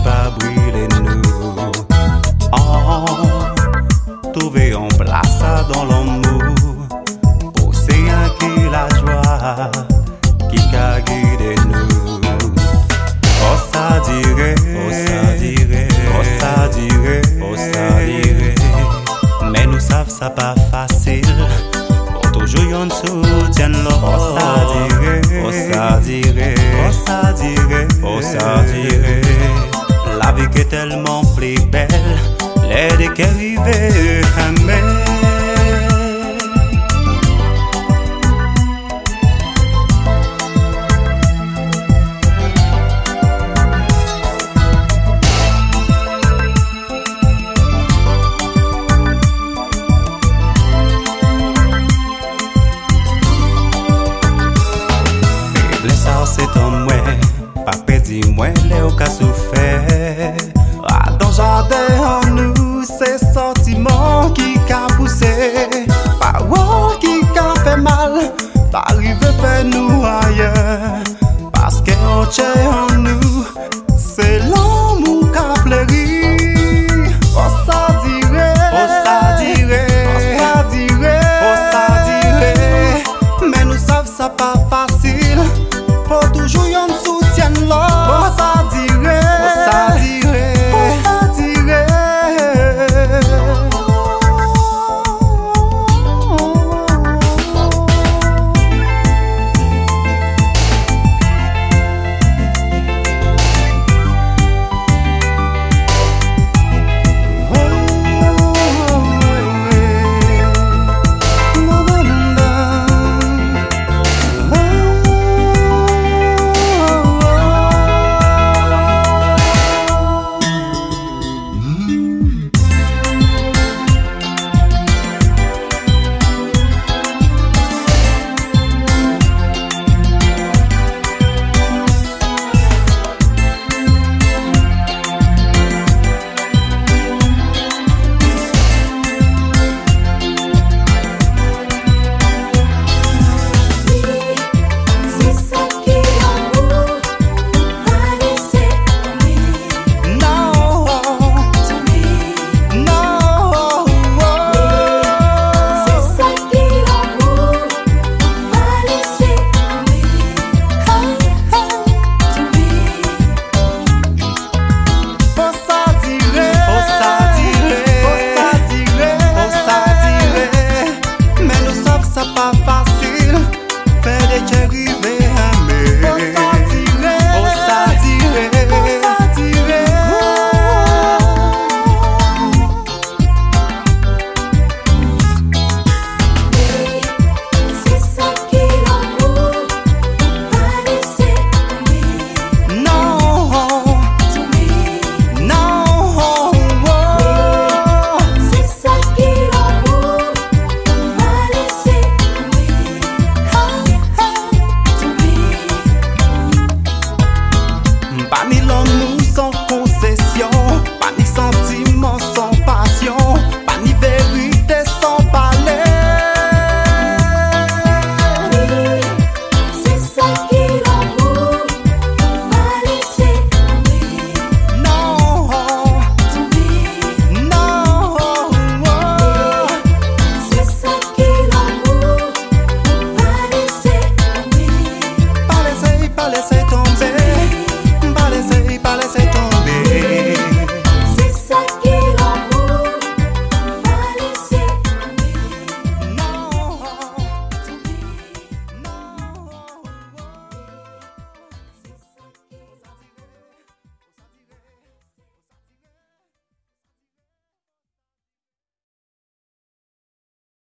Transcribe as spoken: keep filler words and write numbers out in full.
pas brûler nous. Oh, trouver en place dans l'amour, pour c'est un qui la joie qui a guidé nous. Oh ça dirait, oh ça dirait, oh ça dirait, oh ça dirait, mais nous savons ça pas facile. Toujours yon soutien l'autre. Oh ça dirait, oh ça dirait, oh ça dirait, oh ça dirait. La vie qui est tellement plus belle, l'aide qui arrive jamais. C'est en moi, pas pédi moi, Léo qu'a souffert. Ah, dans jardin en nous, c'est sentiments qui qu'a poussé. Parole qui qu'a fait mal, pas arriver faire nous ailleurs. Parce que on tient en nous, c'est l'amour qu'a fleuri. Oh ça dirait, oh ça dirait, oh ça dirait, oh ça dirait, mais nous savons ça pas.